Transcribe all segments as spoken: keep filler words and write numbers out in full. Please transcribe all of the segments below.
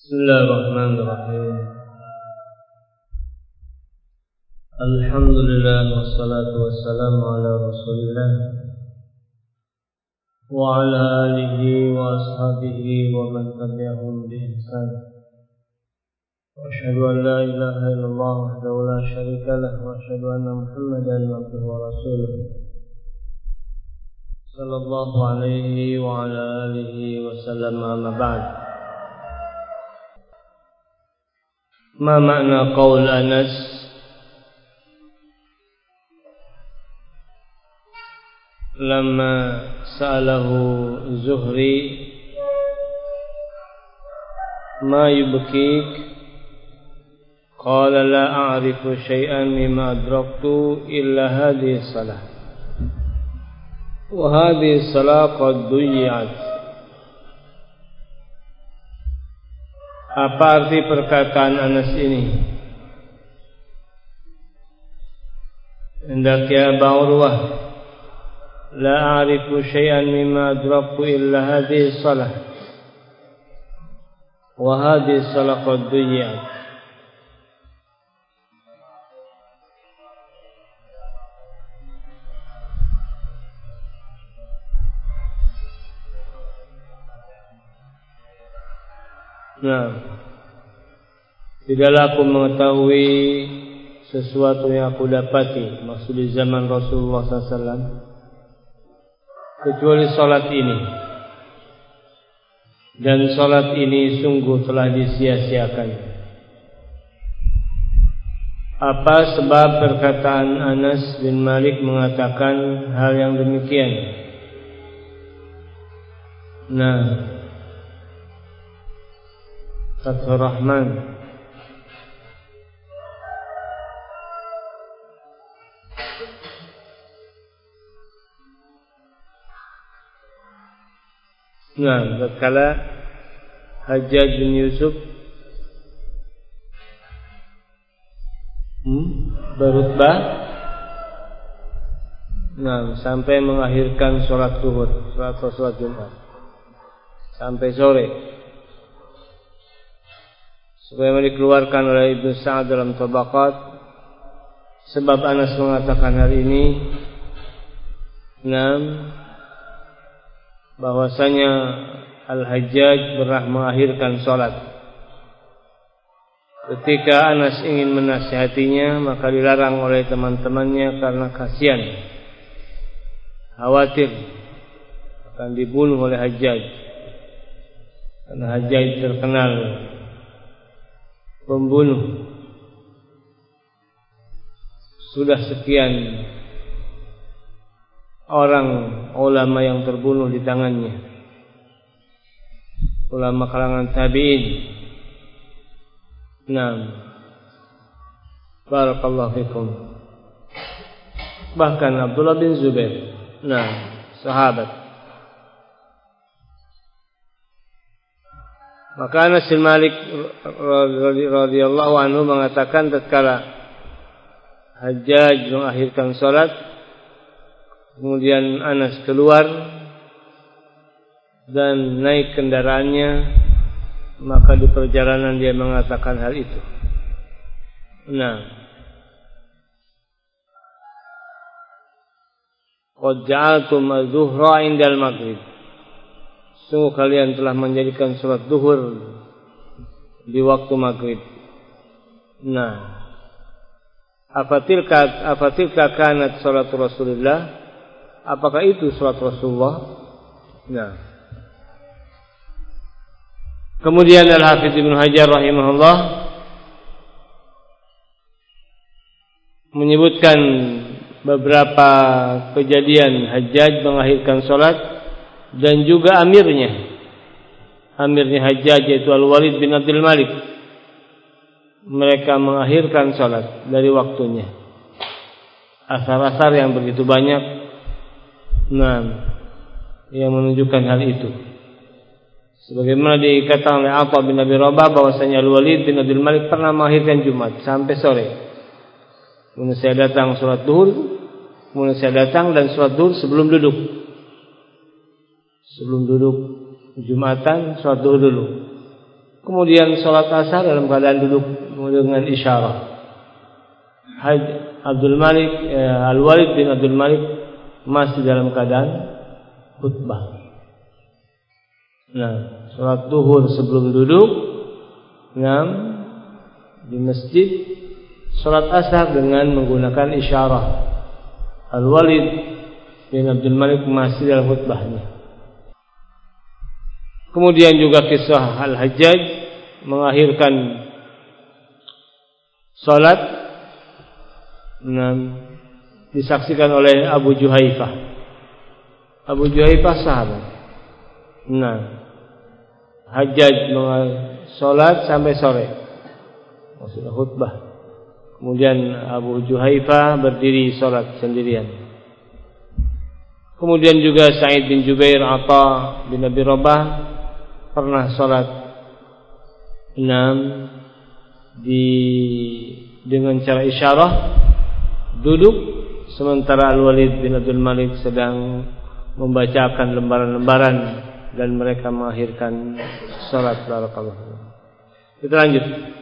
Bismillahirrahmanirrahim. Alhamdulillah wassalatu wassalamu ala Rasulillah wa ala alihi wa ashabihi wa man tabi'ahum bi ihsan. Wa asyhadu an la ilaha illallah wahdahu la syarika lah wa asyhadu anna Muhammadan abduhu wa rasuluh. Sallallahu alaihi wa ala alihi wa sallam, amma ba'd. Ma makna qaul Anas lama sa'alahu Zuhri ma yubkik qala la a'rifu syai'an mimma adraktu illa hadhihi salah wa hadhihi salah qad duyyat. Apa arti perkataan Anas ini? Hendak ya Aba Urwah, la a'rifu syai'an mimma adraktu illa hadhihi salah wa hadhihi salah qad duyyat. Nah, tidaklah aku mengetahui sesuatu yang aku dapati, maksud di zaman Rasulullah sallallahu alaihi wasallam, kecuali salat ini. Dan salat ini sungguh telah disia-siakan. Apa sebab perkataan Anas bin Malik mengatakan hal yang demikian? Nah, Fathur Rahman. Nah, berkala Hajjaj bin Yusuf hmm, berkhutbah, nah, sampai mengakhirkan sholat zuhur, sholat sholat Jumat sampai sore. Sebagaimana dikeluarkan oleh Ibnu Sa'ad dalam Tabaqat, sebab Anas mengatakan hal ini, enam, bahwasanya Al-Hajjaj pernah mengakhirkan sholat. Ketika Anas ingin menasihatinya, maka dilarang oleh teman-temannya karena kasihan, khawatir akan dibunuh oleh Hajjaj, karena Hajjaj terkenal pembunuh. Sudah sekian orang ulama yang terbunuh di tangannya, ulama kalangan tabi'in. Naam, barakallahu fikum. Bahkan Abdullah bin Zubair, nah, sahabat. Maka Anas bin Malik radhiyallahu anhu mengatakan tatkala Hajjaj mengakhirkan salat, kemudian Anas keluar dan naik kendaraannya, maka di perjalanan dia mengatakan hal itu. Nah, qad ja'altum adh-dhuhra 'indal maghrib. Sungguh kalian telah menjadikan salat zuhur di waktu maghrib. Nah, afatilka afatilka kanat salat Rasulullah? Apakah itu salat Rasulullah? Nah, kemudian Al-Hafidz Ibnu Hajar rahimahullah menyebutkan beberapa kejadian Hajjaj mengakhirkan salat, dan juga amirnya, amirnya Hajjaj yaitu Al-Walid bin Abdul Malik, mereka mengakhirkan salat dari waktunya. Asar-asar yang begitu banyak, nah, yang menunjukkan hal itu. Sebagaimana dikatakan oleh Atha bin Abi Rabah bahwasanya Al-Walid bin Abdul Malik pernah mengakhirkan Jumat sampai sore. Kemudian saya datang salat zuhur, kemudian saya datang dan salat zuhur sebelum duduk. Sebelum duduk Jumatan, sholat zuhur dulu. Kemudian salat asar dalam keadaan duduk dengan isyarat. Haj Abdul Malik eh, Al-Walid bin Abdul Malik masih dalam keadaan khutbah. Nah, salat zuhur sebelum duduk, nah, di masjid, salat asar dengan menggunakan isyarat. Al-Walid bin Abdul Malik masih dalam khutbahnya. Kemudian juga kisah Al-Hajjaj mengakhirkan salat, nah, disaksikan oleh Abu Juhaifah. Abu Juhaifah sahabat. Nah, Hajjaj salat sampai sore, maksudnya khutbah. Kemudian Abu Juhaifah berdiri salat sendirian. Kemudian juga Sa'id bin Jubair, Atha bin Abi Rabah pernah salat enam di dengan cara isyarah duduk, sementara Al-Walid bin Abdul Malik sedang membacakan lembaran-lembaran dan mereka mengakhirkan salat. Barakallahu. Kita lanjut.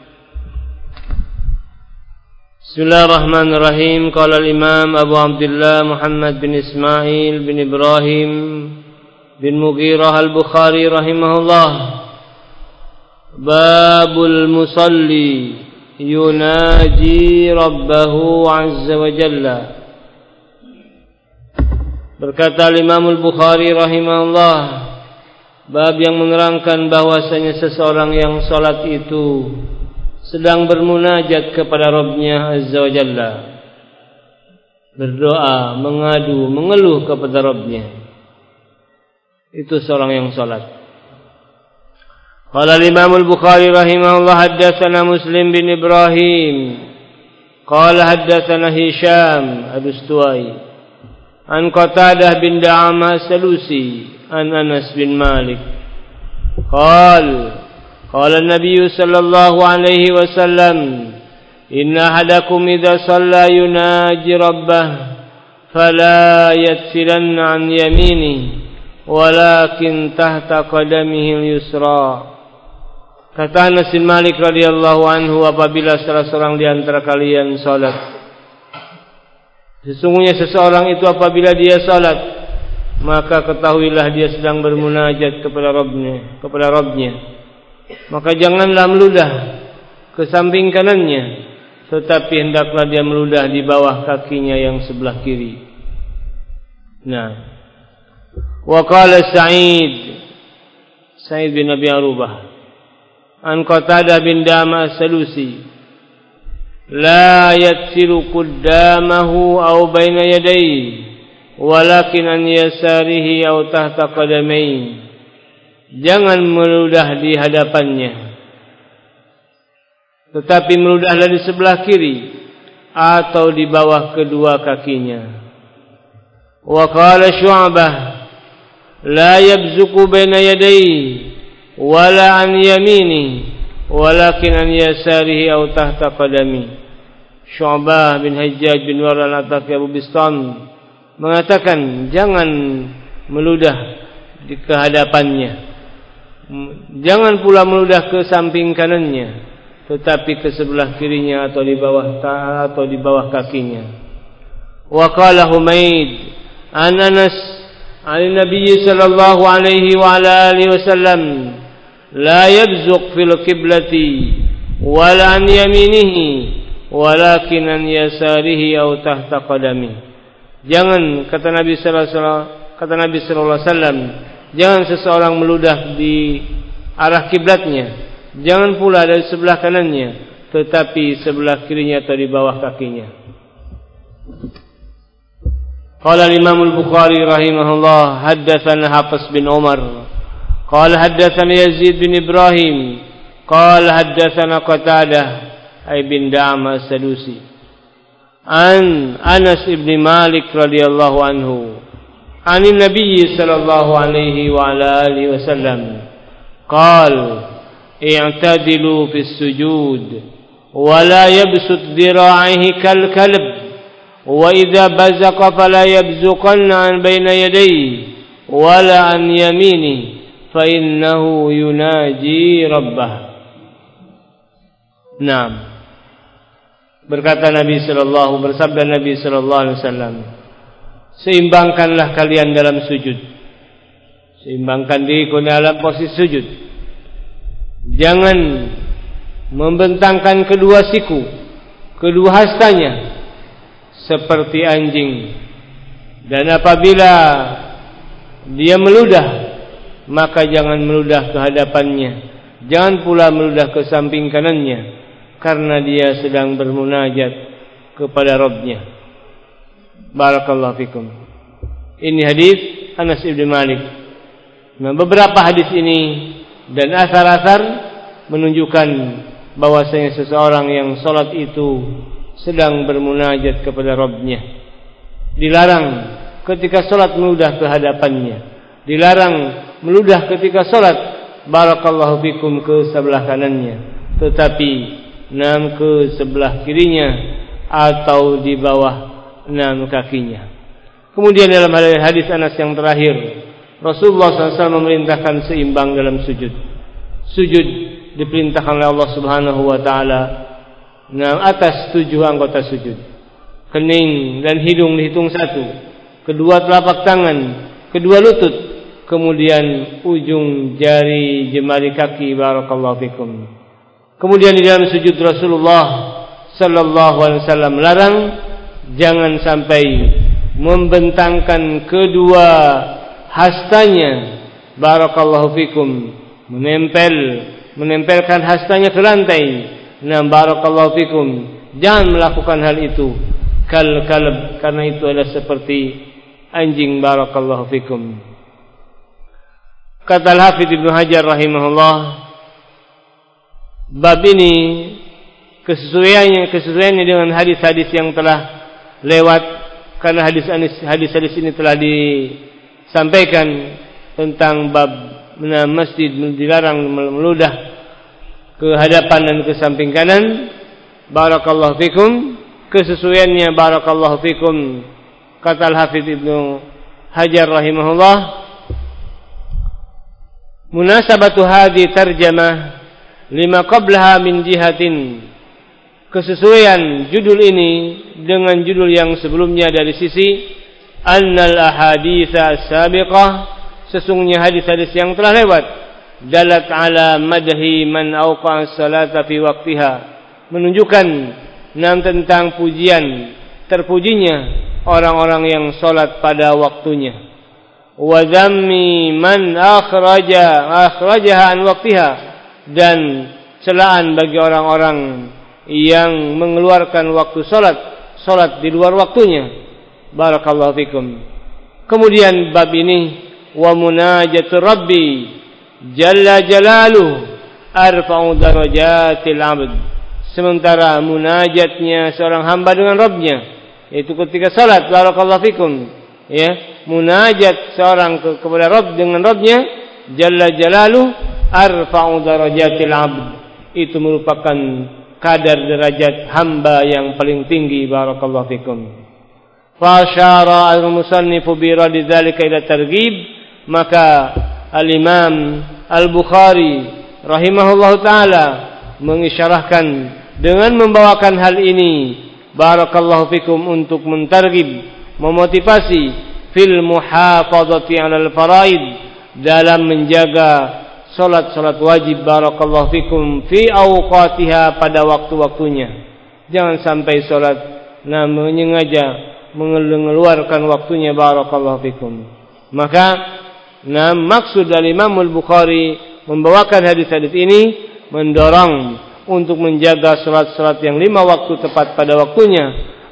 Bismillahirrahmanirrahim. Qala al-Imam Abu Abdullah Muhammad bin Ismail bin Ibrahim bin Mughirah al-Bukhari rahimahullah. Babul musalli yunaji rabbahu azza wa jalla. Berkata Imam Al-Bukhari rahimahullah, bab yang menerangkan bahwasanya seseorang yang salat itu sedang bermunajat kepada Rabb-Nya azza wa jalla, berdoa, mengadu, mengeluh kepada Rabb-Nya. Itu seorang yang salat. Qala Imam Al-Bukhari rahimahullah, haddatsana Muslim bin Ibrahim qala haddatsana Hisham ad-Dustuwai an Qatadah bin Da'amah Salusi an Anas bin Malik qala qala an-nabiy sallallahu alaihi wasallam inna ahadakum idza shalla yunaji rabbah fala yatfilanna an yaminihi walakin tahta qadamihi al-yusra. Kata Anas bin Malik radhiyallahu anhu, apabila salah seorang di antara kalian salat, sesungguhnya seseorang itu apabila dia salat, maka ketahuilah dia sedang bermunajat kepada Rabb-Nya, kepada Rabb-Nya. Maka janganlah meludah ke samping kanannya, tetapi hendaklah dia meludah di bawah kakinya yang sebelah kiri. Nah, wa qala Sa'id Sa'id bin Abi Arubah an Qatadah bin Da'amah Salusi la yatsiru qaddamahu aw baina yadayhi walakin an yasarihi aw tahta qadamaihi. Jangan meludah di hadapannya, tetapi meludahlah di sebelah kiri atau di bawah kedua kakinya. Wa qala Syu'bah la yabzuqu baina yadayhi wala an yamini walakin an yasarihi aw tahta qadami. Syu'bah bin Hajjaj bin War al-Ataki Abu Bistam mengatakan jangan meludah di kehadapannya, jangan pula meludah ke samping kanannya, tetapi ke sebelah kirinya atau di bawah atau di bawah kakinya. Wa qala Humaid an Anas an Nabi sallallahu alaihi wa ala alihi wasallam la yabzuq fil qiblati wala an yaminihi walakin an yasarihi aw tahta qadami. Jangan, kata Nabi sallallahu alaihi wasallam, kata Nabi sallallahu alaihi wasallam, jangan seseorang meludah di arah kiblatnya, jangan pula dari sebelah kanannya, tetapi sebelah kirinya atau di bawah kakinya. Qala Imam Al-Bukhari rahimahullah, haddatsana Hafiz bin Umar قال حدثنا يزيد بن إبراهيم قال حدثنا قتادة أي بن دعامة السدوسي عن أنس بن مالك رضي الله عنه عن النبي صلى الله عليه وعلى آله وسلم قال اعتدلوا في السجود ولا يبسط ذراعيه كالكلب وإذا بزق فلا يبزقن عن بين يديه ولا عن يمينه fa innahu yunaji rabbah. Naam. Berkata Nabi sallallahu bersabda Nabi sallallahu alaihi wasallam, seimbangkanlah kalian dalam sujud. Seimbangkan diri dalam posisi sujud. Jangan membentangkan kedua siku, kedua hastanya seperti anjing. Dan apabila dia meludah, maka jangan meludah ke hadapannya, jangan pula meludah ke samping kanannya, karena dia sedang bermunajat kepada Rabbnya. Barakallahu fikum. Ini hadis Anas bin Malik. Nah, beberapa hadis ini dan asar-asar menunjukkan bahwasanya seseorang yang salat itu sedang bermunajat kepada Rabbnya. Dilarang ketika salat meludah ke hadapannya. Dilarang meludah ketika salat barakallahu fikum ke sebelah kanannya, tetapi enam ke sebelah kirinya atau di bawah enam kakinya. Kemudian dalam hadis Anas yang terakhir, Rasulullah shallallahu alaihi wasallam memerintahkan seimbang dalam sujud. Sujud diperintahkan oleh Allah Subhanahu wa taala nah atas tujuh anggota sujud. Kening dan hidung dihitung satu, kedua telapak tangan, kedua lutut, kemudian ujung jari jemari kaki barakallahu fikum. Kemudian di dalam sujud Rasulullah sallallahu alaihi wasallam larang jangan sampai membentangkan kedua hastanya barakallahu fikum, menempel menempelkan hastanya ke lantai. Nah barakallahu fikum, jangan melakukan hal itu kal kalb, karena itu adalah seperti anjing barakallahu fikum. Kata Al-Hafidz Ibnu Hajar rahimahullah, bab ini kesesuaiannya kesesuaiannya dengan hadis-hadis yang telah lewat, karena hadis-hadis ini telah disampaikan tentang bab masjid dilarang meludah ke hadapan dan ke samping kanan. Barakallahu fikum, kesesuaiannya barakallahu fikum, kata Al-Hafidz Ibnu Hajar rahimahullah, munasabatu hadhi tarjamah lima qablaha min jihatin, kesesuaian judul ini dengan judul yang sebelumnya dari sisi annal ahaditsa as-sabiqah, sesungguhnya hadis-hadis yang telah lewat, dalat ala madhi man awqa'a as-salata fi waqtiha, menunjukkan nam tentang pujian terpujinya orang-orang yang salat pada waktunya, wa dhammi man akhraja akhrajaha an waqtiha, dan celaan bagi orang-orang yang mengeluarkan waktu salat salat di luar waktunya. Barakallahu fikum. Kemudian bab ini wa munajatu rabbi jalla jalaluhu arfa'u darajatil 'abd, sementara munajatnya seorang hamba dengan Rabbnya yaitu ketika salat barakallahu fikum, ya, munajat seorang ke, kepada Rabb dengan Rabbnya jalla jalaluhu arfa'u darajatil 'abd, itu merupakan kadar derajat hamba yang paling tinggi barakallahu fikum. Fa asyara al-musannifu bi raddi dzalika ila targhib, maka al-Imam Al-Bukhari rahimahullahu taala mengisyarahkan dengan membawakan hal ini barakallahu fikum untuk mentarghib, memotivasi fil muhafazati 'alal faraid, dalam menjaga salat-salat wajib barakallahu fikum fi awqatiha, pada waktu-waktunya. Jangan sampai salat nah menyengaja mengeluarkan waktunya barakallahu fikum. Maka nah maksud dari Imam Al-Bukhari membawakan hadis-hadis ini mendorong untuk menjaga salat-salat yang lima waktu tepat pada waktunya,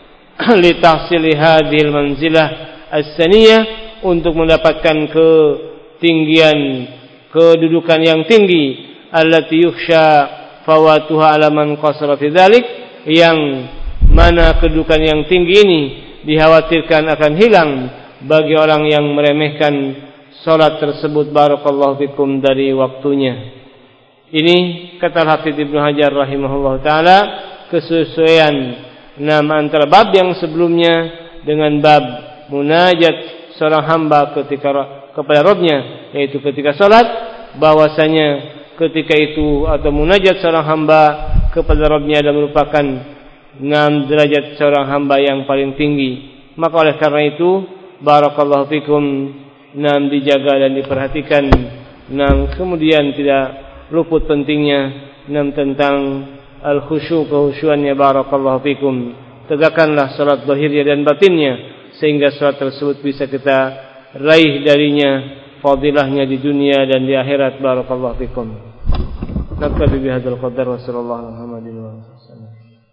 li tahsili hadhil manzilah as-saniyah, untuk mendapatkan ketinggian kedudukan yang tinggi, allati yukhsha fawatuha ala man qasara fi dzalik, yang mana kedudukan yang tinggi ini dikhawatirkan akan hilang bagi orang yang meremehkan salat tersebut barakallahu fikum dari waktunya. Ini kata Hafidz Ibnu Hajar rahimahullah taala kesesuaian nama antara bab yang sebelumnya dengan bab munajat seorang hamba ketika kepada Rabbnya, yaitu ketika salat, bahwasanya ketika itu atau munajat seorang hamba kepada Rabbnya adalah merupakan enam derajat seorang hamba yang paling tinggi. Maka oleh karena itu barakallahu fikum, enam dijaga dan diperhatikan. Enam kemudian tidak luput pentingnya enam tentang al-khusyu, kehusyuannya. Barakallahu fikum. Tegakkanlah salat zahirnya dan batinnya sehingga salat tersebut bisa kita raih darinya fadilahnya di dunia dan di akhirat. Barakallahu fikum. Naktabi bihadzal qadar wa sallallahu alaihi wa sallam.